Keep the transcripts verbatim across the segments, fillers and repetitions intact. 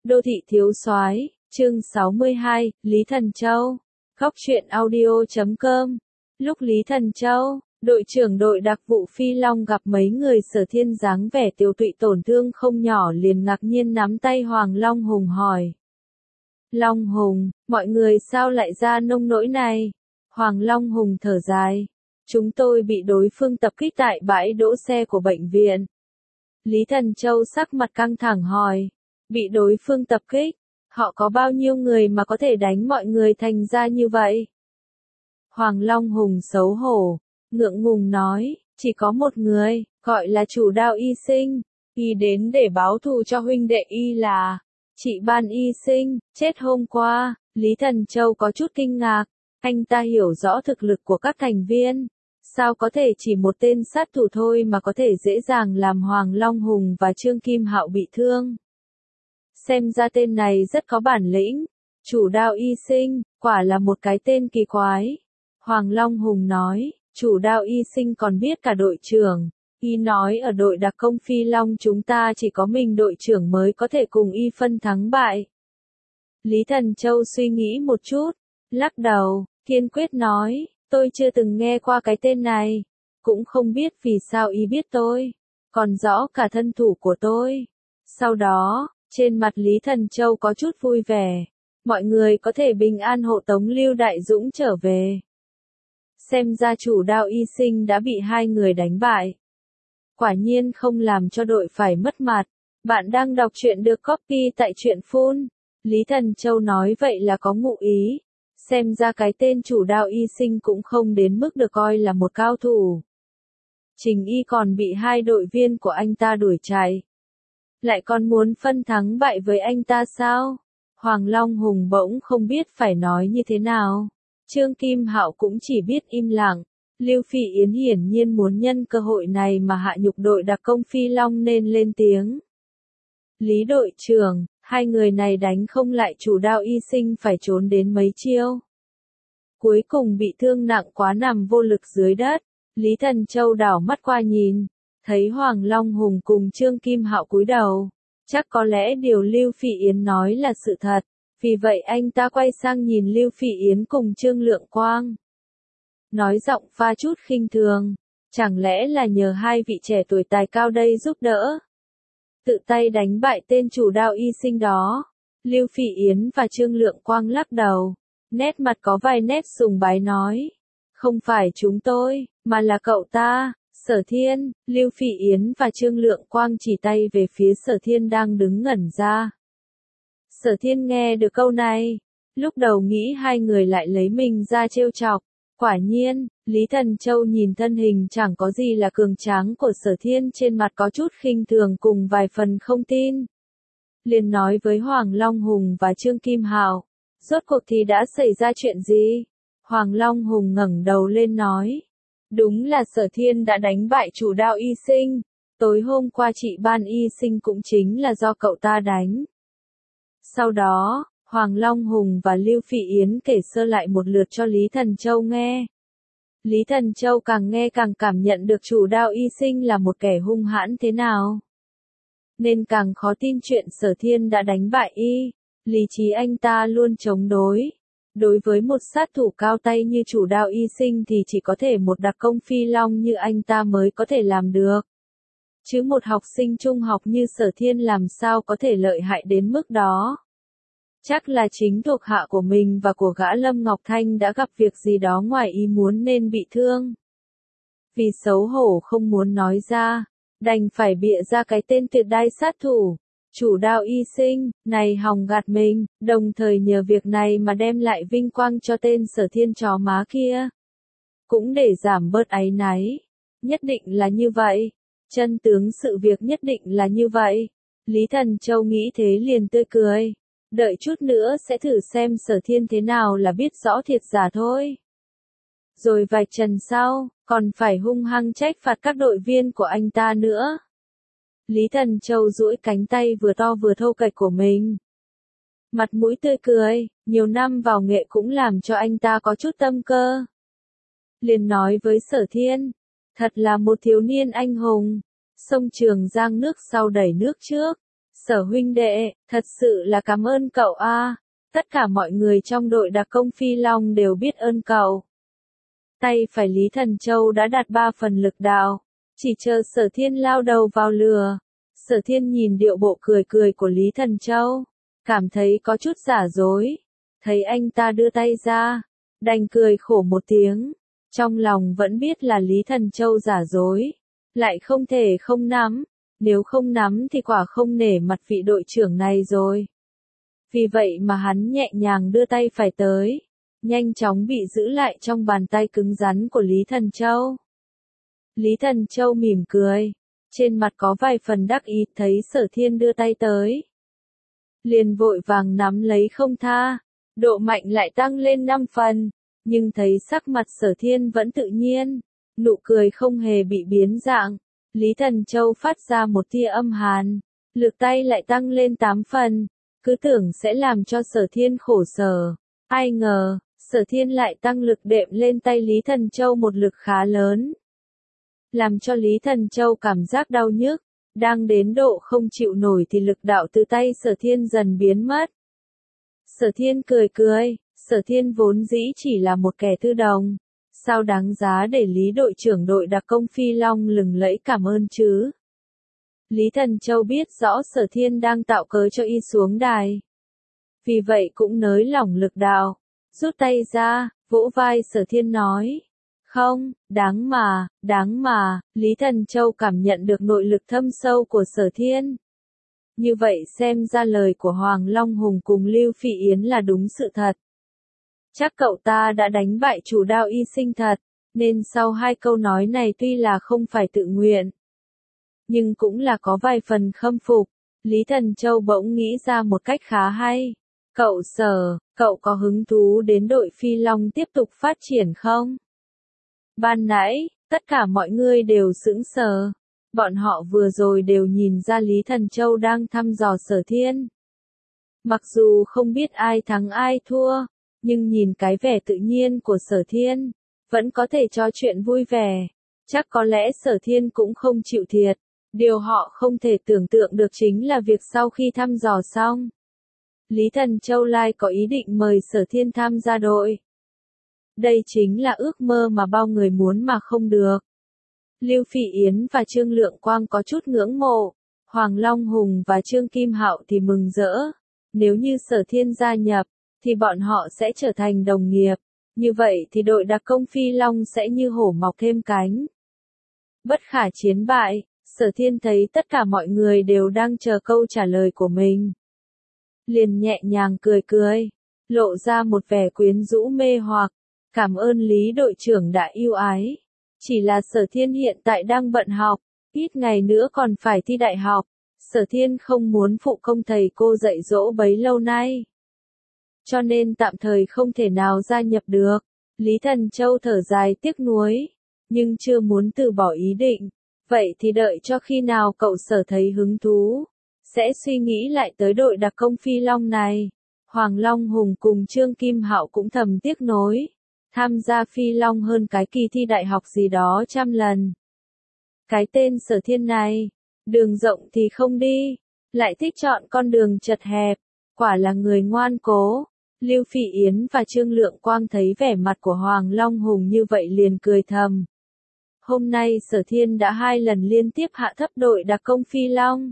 Đô thị thiếu soái, chương sáu mươi hai, Lý Thần Châu. Góc truyện audio chấm com. Lúc Lý Thần Châu, đội trưởng đội đặc vụ Phi Long gặp mấy người Sở Thiên dáng vẻ tiêu tụy tổn thương không nhỏ liền ngạc nhiên nắm tay Hoàng Long Hùng hỏi. Long Hùng, mọi người sao lại ra nông nỗi này? Hoàng Long Hùng thở dài. Chúng tôi bị đối phương tập kích tại bãi đỗ xe của bệnh viện. Lý Thần Châu sắc mặt căng thẳng hỏi. Bị đối phương tập kích, họ có bao nhiêu người mà có thể đánh mọi người thành ra như vậy? Hoàng Long Hùng xấu hổ, ngượng ngùng nói, chỉ có một người, gọi là chủ Đao Y Sinh, y đến để báo thù cho huynh đệ y là chị Ban Y Sinh, chết hôm qua. Lý Thần Châu có chút kinh ngạc, anh ta hiểu rõ thực lực của các thành viên, sao có thể chỉ một tên sát thủ thôi mà có thể dễ dàng làm Hoàng Long Hùng và Trương Kim Hạo bị thương. Xem ra tên này rất có bản lĩnh, chủ Đao Y Sinh, quả là một cái tên kỳ quái. Hoàng Long Hùng nói, chủ Đao Y Sinh còn biết cả đội trưởng, y nói ở đội đặc công Phi Long chúng ta chỉ có mình đội trưởng mới có thể cùng y phân thắng bại. Lý Thần Châu suy nghĩ một chút, lắc đầu, kiên quyết nói, tôi chưa từng nghe qua cái tên này, cũng không biết vì sao y biết tôi, còn rõ cả thân thủ của tôi. Sau đó, trên mặt Lý Thần Châu có chút vui vẻ, mọi người có thể bình an hộ tống Lưu Đại Dũng trở về. Xem ra chủ Đao Y Sinh đã bị hai người đánh bại. Quả nhiên không làm cho đội phải mất mặt. Bạn đang đọc truyện được copy tại truyện phun. Lý Thần Châu nói vậy là có ngụ ý. Xem ra cái tên chủ Đao Y Sinh cũng không đến mức được coi là một cao thủ. Trình y còn bị hai đội viên của anh ta đuổi chạy. Lại còn muốn phân thắng bại với anh ta sao? Hoàng Long Hùng bỗng không biết phải nói như thế nào. Trương Kim Hạo cũng chỉ biết im lặng. Lưu Phỉ Yến hiển nhiên muốn nhân cơ hội này mà hạ nhục đội đặc công Phi Long nên lên tiếng. Lý đội trưởng, hai người này đánh không lại chủ Đao Y Sinh phải trốn đến mấy chiêu. Cuối cùng bị thương nặng quá nằm vô lực dưới đất. Lý Thần Châu đảo mắt qua nhìn, thấy Hoàng Long Hùng cùng Trương Kim Hạo cúi đầu. Chắc có lẽ điều Lưu Phỉ Yến nói là sự thật. Vì vậy anh ta quay sang nhìn Lưu Phỉ Yến cùng Trương Lượng Quang. Nói giọng pha chút khinh thường, chẳng lẽ là nhờ hai vị trẻ tuổi tài cao đây giúp đỡ? Tự tay đánh bại tên chủ Đao Y Sinh đó. Lưu Phỉ Yến và Trương Lượng Quang lắc đầu, nét mặt có vài nét sùng bái nói. Không phải chúng tôi, mà là cậu ta, Sở Thiên. Lưu Phỉ Yến và Trương Lượng Quang chỉ tay về phía Sở Thiên đang đứng ngẩn ra. Sở Thiên nghe được câu này, lúc đầu nghĩ hai người lại lấy mình ra trêu chọc. Quả nhiên, Lý Thần Châu nhìn thân hình chẳng có gì là cường tráng của Sở Thiên trên mặt có chút khinh thường cùng vài phần không tin. Liền nói với Hoàng Long Hùng và Trương Kim Hạo, rốt cuộc thì đã xảy ra chuyện gì? Hoàng Long Hùng ngẩng đầu lên nói, đúng là Sở Thiên đã đánh bại chủ Đao Y Sinh, tối hôm qua chị Ban Y Sinh cũng chính là do cậu ta đánh. Sau đó, Hoàng Long Hùng và Lưu Phỉ Yến kể sơ lại một lượt cho Lý Thần Châu nghe. Lý Thần Châu càng nghe càng cảm nhận được chủ Đao Y Sinh là một kẻ hung hãn thế nào. Nên càng khó tin chuyện Sở Thiên đã đánh bại y, lý trí anh ta luôn chống đối. Đối với một sát thủ cao tay như chủ Đao Y Sinh thì chỉ có thể một đặc công Phi Long như anh ta mới có thể làm được. Chứ một học sinh trung học như Sở Thiên làm sao có thể lợi hại đến mức đó. Chắc là chính thuộc hạ của mình và của gã Lâm Ngọc Thanh đã gặp việc gì đó ngoài ý muốn nên bị thương. Vì xấu hổ không muốn nói ra, đành phải bịa ra cái tên tuyệt đai sát thủ, chủ Đao Y Sinh, này hòng gạt mình, đồng thời nhờ việc này mà đem lại vinh quang cho tên Sở Thiên chó má kia. Cũng để giảm bớt áy náy. Nhất định là như vậy. Chân tướng sự việc nhất định là như vậy. Lý Thần Châu nghĩ thế liền tươi cười. Đợi chút nữa sẽ thử xem Sở Thiên thế nào là biết rõ thiệt giả thôi. Rồi vạch trần sau, còn phải hung hăng trách phạt các đội viên của anh ta nữa. Lý Thần Châu duỗi cánh tay vừa to vừa thô kệch của mình. Mặt mũi tươi cười, nhiều năm vào nghệ cũng làm cho anh ta có chút tâm cơ. Liền nói với Sở Thiên, thật là một thiếu niên anh hùng. Sông Trường Giang nước sau đẩy nước trước. Sở huynh đệ, thật sự là cảm ơn cậu a. Tất cả mọi người trong đội đặc công Phi Long đều biết ơn cậu. Tay phải Lý Thần Châu đã đạt ba phần lực đạo, chỉ chờ Sở Thiên lao đầu vào lừa. Sở Thiên nhìn điệu bộ cười cười của Lý Thần Châu, cảm thấy có chút giả dối. Thấy anh ta đưa tay ra, đành cười khổ một tiếng. Trong lòng vẫn biết là Lý Thần Châu giả dối, lại không thể không nắm. Nếu không nắm thì quả không nể mặt vị đội trưởng này rồi. Vì vậy mà hắn nhẹ nhàng đưa tay phải tới, nhanh chóng bị giữ lại trong bàn tay cứng rắn của Lý Thần Châu. Lý Thần Châu mỉm cười, trên mặt có vài phần đắc ý thấy Sở Thiên đưa tay tới. Liền vội vàng nắm lấy không tha, độ mạnh lại tăng lên năm phần, nhưng thấy sắc mặt Sở Thiên vẫn tự nhiên, nụ cười không hề bị biến dạng. Lý Thần Châu phát ra một tia âm hàn, lực tay lại tăng lên tám phần, cứ tưởng sẽ làm cho Sở Thiên khổ sở. Ai ngờ, Sở Thiên lại tăng lực đệm lên tay Lý Thần Châu một lực khá lớn, làm cho Lý Thần Châu cảm giác đau nhức, đang đến độ không chịu nổi thì lực đạo từ tay Sở Thiên dần biến mất. Sở Thiên cười cười, Sở Thiên vốn dĩ chỉ là một kẻ thư đồng. Sao đáng giá để Lý đội trưởng đội đặc công Phi Long lừng lẫy cảm ơn chứ? Lý Thần Châu biết rõ Sở Thiên đang tạo cớ cho y xuống đài. Vì vậy cũng nới lỏng lực đạo, rút tay ra, vỗ vai Sở Thiên nói. Không, đáng mà, đáng mà, Lý Thần Châu cảm nhận được nội lực thâm sâu của Sở Thiên. Như vậy xem ra lời của Hoàng Long Hùng cùng Lưu Phỉ Yến là đúng sự thật. Chắc cậu ta đã đánh bại chủ đao y sinh thật, nên sau hai câu nói này tuy là không phải tự nguyện, nhưng cũng là có vài phần khâm phục. Lý Thần Châu bỗng nghĩ ra một cách khá hay. Cậu Sở, cậu có hứng thú đến đội Phi Long tiếp tục phát triển không? Ban nãy, tất cả mọi người đều sững sờ. Bọn họ vừa rồi đều nhìn ra Lý Thần Châu đang thăm dò Sở Thiên. Mặc dù không biết ai thắng ai thua, nhưng nhìn cái vẻ tự nhiên của Sở Thiên, vẫn có thể trò chuyện vui vẻ. Chắc có lẽ Sở Thiên cũng không chịu thiệt. Điều họ không thể tưởng tượng được chính là việc sau khi thăm dò xong, Lý Thần Châu lại có ý định mời Sở Thiên tham gia đội. Đây chính là ước mơ mà bao người muốn mà không được. Lưu Phỉ Yến và Trương Lượng Quang có chút ngưỡng mộ, Hoàng Long Hùng và Trương Kim Hạo thì mừng rỡ. Nếu như Sở Thiên gia nhập, thì bọn họ sẽ trở thành đồng nghiệp. Như vậy thì đội đặc công Phi Long sẽ như hổ mọc thêm cánh. Bất khả chiến bại, Sở Thiên thấy tất cả mọi người đều đang chờ câu trả lời của mình. Liền nhẹ nhàng cười cười, lộ ra một vẻ quyến rũ mê hoặc. Cảm ơn Lý đội trưởng đã yêu ái. Chỉ là Sở Thiên hiện tại đang bận học, ít ngày nữa còn phải thi đại học. Sở Thiên không muốn phụ công thầy cô dạy dỗ bấy lâu nay, cho nên tạm thời không thể nào gia nhập được. Lý Thần Châu thở dài tiếc nuối, nhưng chưa muốn từ bỏ ý định. Vậy thì đợi cho khi nào cậu Sở thấy hứng thú, sẽ suy nghĩ lại tới đội đặc công Phi Long này. Hoàng Long Hùng cùng Trương Kim Hạo cũng thầm tiếc nối. Tham gia Phi Long hơn cái kỳ thi đại học gì đó trăm lần. Cái tên Sở Thiên này, đường rộng thì không đi, lại thích chọn con đường chật hẹp, quả là người ngoan cố. Lưu Phỉ Yến và Trương Lượng Quang thấy vẻ mặt của Hoàng Long Hùng như vậy liền cười thầm. Hôm nay Sở Thiên đã hai lần liên tiếp hạ thấp đội đặc công Phi Long.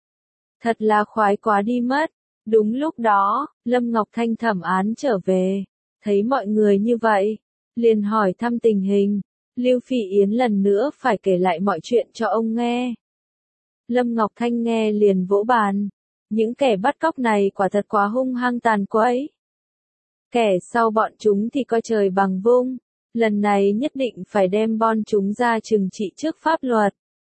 Thật là khoái quá đi mất. Đúng lúc đó, Lâm Ngọc Thanh thẩm án trở về. Thấy mọi người như vậy, liền hỏi thăm tình hình. Lưu Phỉ Yến lần nữa phải kể lại mọi chuyện cho ông nghe. Lâm Ngọc Thanh nghe liền vỗ bàn. Những kẻ bắt cóc này quả thật quá hung hăng tàn quấy. Kẻ sau bọn chúng thì coi trời bằng vung. Lần này nhất định phải đem bọn chúng ra trừng trị trước pháp luật.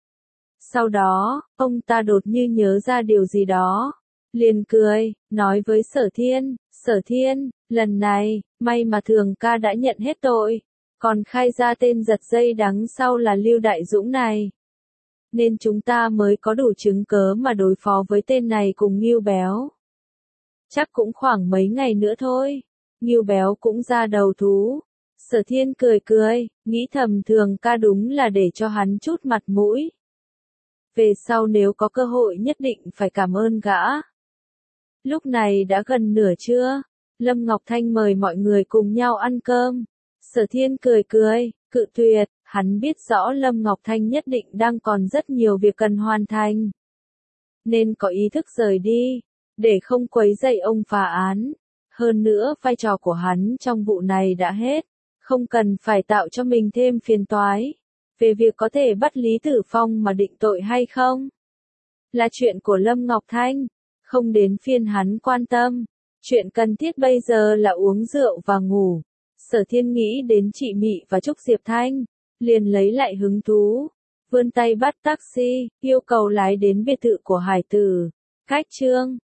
Sau đó, ông ta đột nhiên nhớ ra điều gì đó. Liền cười, nói với Sở Thiên, Sở Thiên, lần này, may mà Thường ca đã nhận hết tội, còn khai ra tên giật dây đằng sau là Lưu Đại Dũng này. Nên chúng ta mới có đủ chứng cớ mà đối phó với tên này cùng Ngưu Béo. Chắc cũng khoảng mấy ngày nữa thôi, Ngưu Béo cũng ra đầu thú. Sở Thiên cười cười, nghĩ thầm Thường ca đúng là để cho hắn chút mặt mũi. Về sau nếu có cơ hội nhất định phải cảm ơn gã. Lúc này đã gần nửa trưa, Lâm Ngọc Thanh mời mọi người cùng nhau ăn cơm. Sở Thiên cười cười, cự tuyệt, hắn biết rõ Lâm Ngọc Thanh nhất định đang còn rất nhiều việc cần hoàn thành. Nên có ý thức rời đi, để không quấy rầy ông phá án. Hơn nữa vai trò của hắn trong vụ này đã hết, không cần phải tạo cho mình thêm phiền toái. Về việc có thể bắt Lý Tử Phong mà định tội hay không, là chuyện của Lâm Ngọc Thanh, không đến phiên hắn quan tâm. Chuyện cần thiết bây giờ là uống rượu và ngủ. Sở Thiên nghĩ đến chị Mị và Trúc Diệp Thanh, liền lấy lại hứng thú, vươn tay bắt taxi, yêu cầu lái đến biệt thự của Hải Tử. Cách Trương